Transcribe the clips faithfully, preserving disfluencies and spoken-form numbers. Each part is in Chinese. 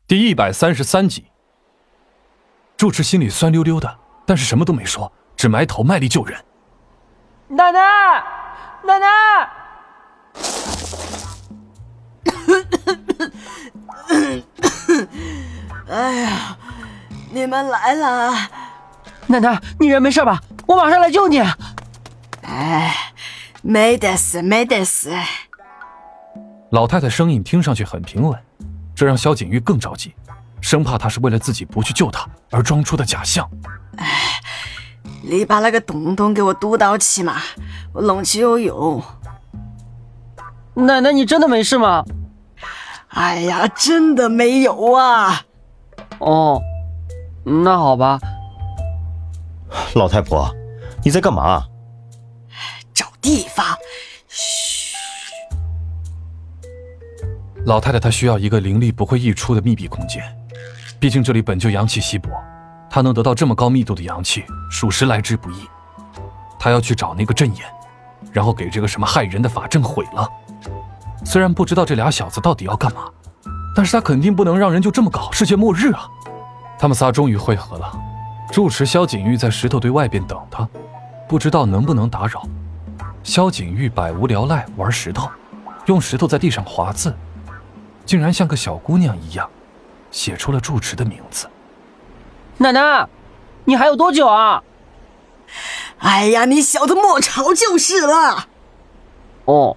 第一百三十三集。住持心里酸溜溜的，但是什么都没说，只埋头卖力救人。 奶奶，奶奶！ 哎呀，你们来了！ 奶奶，你人没事吧？我马上来救你。 哎，没得死，没得死。 老太太声音听上去很平稳，这让萧景玉更着急，生怕她是为了自己不去救她而装出的假象。 哎，你把那个洞洞给我堵到起嘛，我弄起有用。 奶奶，你真的没事吗？ 哎呀，真的没有啊。 哦，那好吧。 老太婆，你在干嘛？ 找地方。嘘。 老太太她需要一个灵力不会溢出的密闭空间，毕竟这里本就阳气稀薄，她能得到这么高密度的阳气，属实来之不易。她要去找那个阵眼，然后给这个什么害人的法阵毁了。虽然不知道这俩小子到底要干嘛，但是他肯定不能让人就这么搞，世界末日啊！他们仨终于会合了。住持萧景玉在石头堆外边等他，不知道能不能打扰。萧景玉百无聊赖玩石头，用石头在地上划字，竟然像个小姑娘一样写出了住持的名字。 奶奶，你还有多久啊？ 哎呀，你小子莫吵就是了。 哦，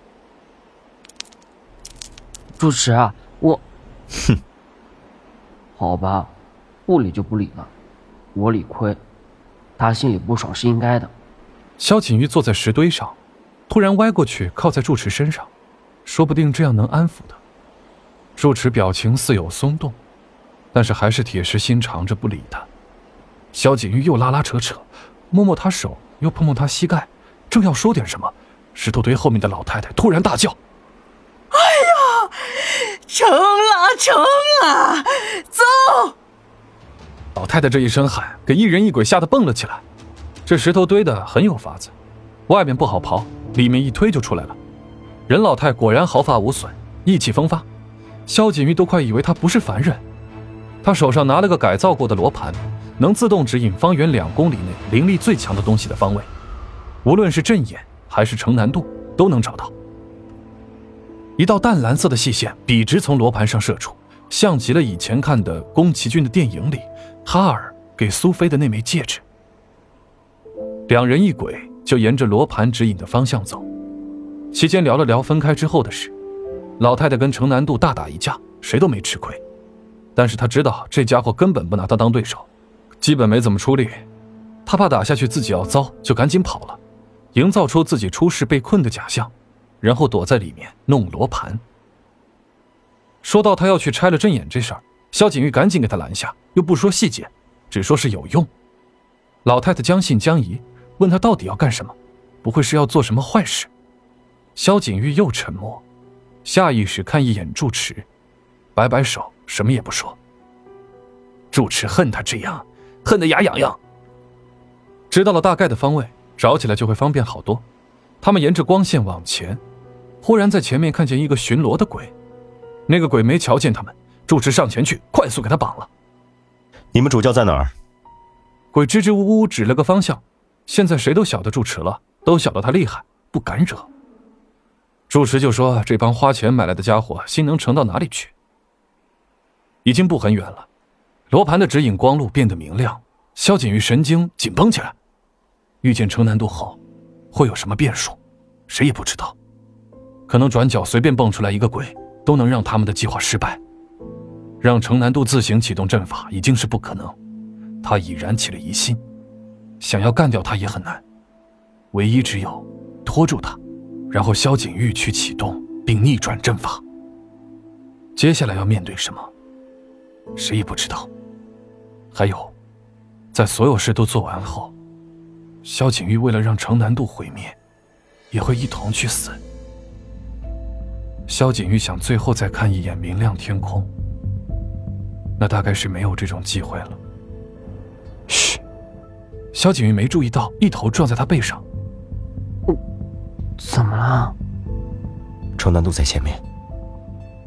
住持啊，我， 哼， 好吧，不理就不理了，我理亏，他心里不爽是应该的。 萧景玉坐在石堆上，突然歪过去靠在住持身上，说不定这样能安抚他。住持表情似有松动，但是还是铁石心肠着不理他。萧景玉又拉拉扯扯，摸摸他手，又碰碰他膝盖，正要说点什么，石头堆后面的老太太突然大叫： 哎呀，成了成了，走！ 老太太这一声喊，给一人一鬼吓得蹦了起来。这石头堆的很有法子，外面不好刨，里面一推就出来了。任老太果然毫发无损，意气风发。萧景玉都快以为她不是凡人。她手上拿了个改造过的罗盘，能自动指引方圆两公里内灵力最强的东西的方位，无论是阵眼还是城南渡都能找到。一道淡蓝色的细线笔直从罗盘上射出，像极了以前看的宫崎骏的电影里哈尔给苏菲的那枚戒指。两人一鬼就沿着罗盘指引的方向走，期间聊了聊分开之后的事。老太太跟城南渡大打一架，谁都没吃亏，但是她知道这家伙根本不拿她当对手，基本没怎么出力。她怕打下去自己要糟，就赶紧跑了，营造出自己出事被困的假象，然后躲在里面弄罗盘。说到他要去拆了阵眼这事儿，萧景玉赶紧给他拦下，又不说细节，只说是有用。老太太将信将疑，问他到底要干什么，不会是要做什么坏事？萧景玉又沉默，下意识看一眼住持，摆摆手，什么也不说。住持恨他这样，恨得牙痒痒。知道了大概的方位，找起来就会方便好多。他们沿着光线往前，忽然在前面看见一个巡逻的鬼。那个鬼没瞧见他们，住持上前去快速给他绑了。 你们主教在哪儿？ 鬼支支吾吾指了个方向，现在谁都晓得住持了，都晓得他厉害，不敢惹。住持就说这帮花钱买来的家伙心能诚到哪里去。已经不很远了，罗盘的指引光路变得明亮，萧景玉神经紧绷起来。遇见城南渡后会有什么变数，谁也不知道。可能转角随便蹦出来一个鬼，都能让他们的计划失败。让城南渡自行启动阵法已经是不可能，他已燃起了疑心，想要干掉他也很难，唯一只有拖住他，然后萧景玉去启动并逆转阵法。接下来要面对什么，谁也不知道。还有，在所有事都做完后，萧景玉为了让城南渡毁灭，也会一同去死。萧景玉想最后再看一眼明亮天空，那大概是没有这种机会了。嘘，萧景玉没注意到，一头撞在他背上。 怎么了？ 城南渡在前面。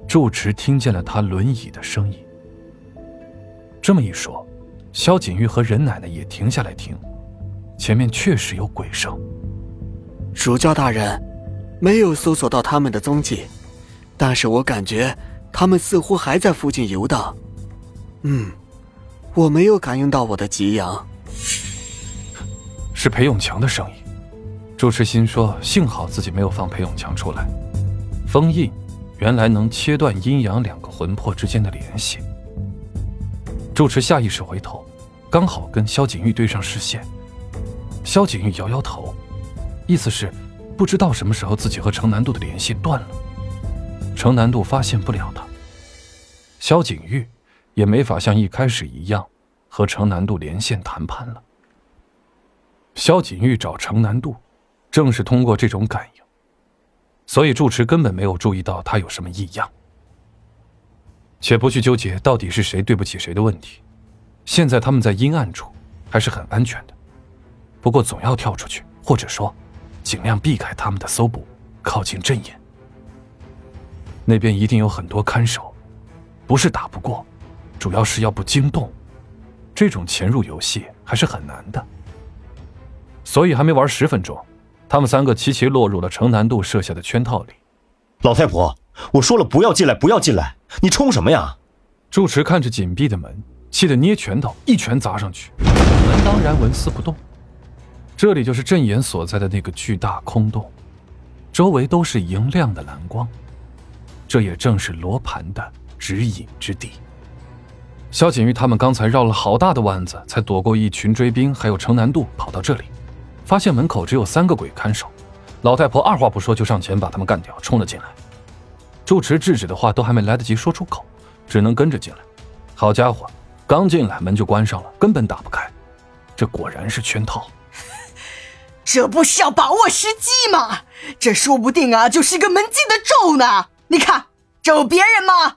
住持听见了他轮椅的声音。这么一说，萧景玉和任奶奶也停下来听，前面确实有鬼声。 主教大人，没有搜索到他们的踪迹，但是我感觉他们似乎还在附近游荡。嗯，我没有感应到我的吉阳。 是裴永强的声音。住持心说，幸好自己没有放裴永强出来。封印原来能切断阴阳两个魂魄之间的联系。住持下意识回头，刚好跟萧景玉对上视线。萧景玉摇摇头，意思是不知道什么时候自己和程南渡的联系断了。程南渡发现不了他，萧景玉也没法像一开始一样和程南渡连线谈判了。萧景玉找程南渡，正是通过这种感应，所以住持根本没有注意到他有什么异样。且不去纠结到底是谁对不起谁的问题，现在他们在阴暗处还是很安全的。不过总要跳出去，或者说尽量避开他们的搜捕，靠近阵眼。那边一定有很多看守，不是打不过，主要是要不惊动。这种潜入游戏还是很难的。所以还没玩十分钟，他们三个齐齐落入了程南渡设下的圈套里。 老太婆，我说了不要进来，不要进来，你冲什么呀？ 住持看着紧闭的门，气得捏拳头，一拳砸上去，门当然纹丝不动。这里就是阵眼所在的那个巨大空洞，周围都是莹亮的蓝光，这也正是罗盘的指引之地。萧景玉他们刚才绕了好大的弯子，才躲过一群追兵，还有程南渡，跑到这里，发现门口只有三个鬼看守。老太婆二话不说就上前把他们干掉，冲了进来。住持制止的话都还没来得及说出口，只能跟着进来。好家伙，刚进来门就关上了，根本打不开。这果然是圈套。 这不是要把握时机吗？这说不定啊，就是一个门禁的咒呢。你看，这有别人吗？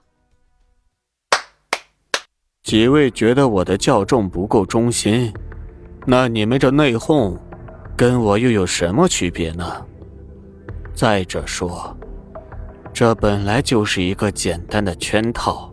几位觉得我的教众不够忠心，那你们这内讧跟我又有什么区别呢？再者说，这本来就是一个简单的圈套，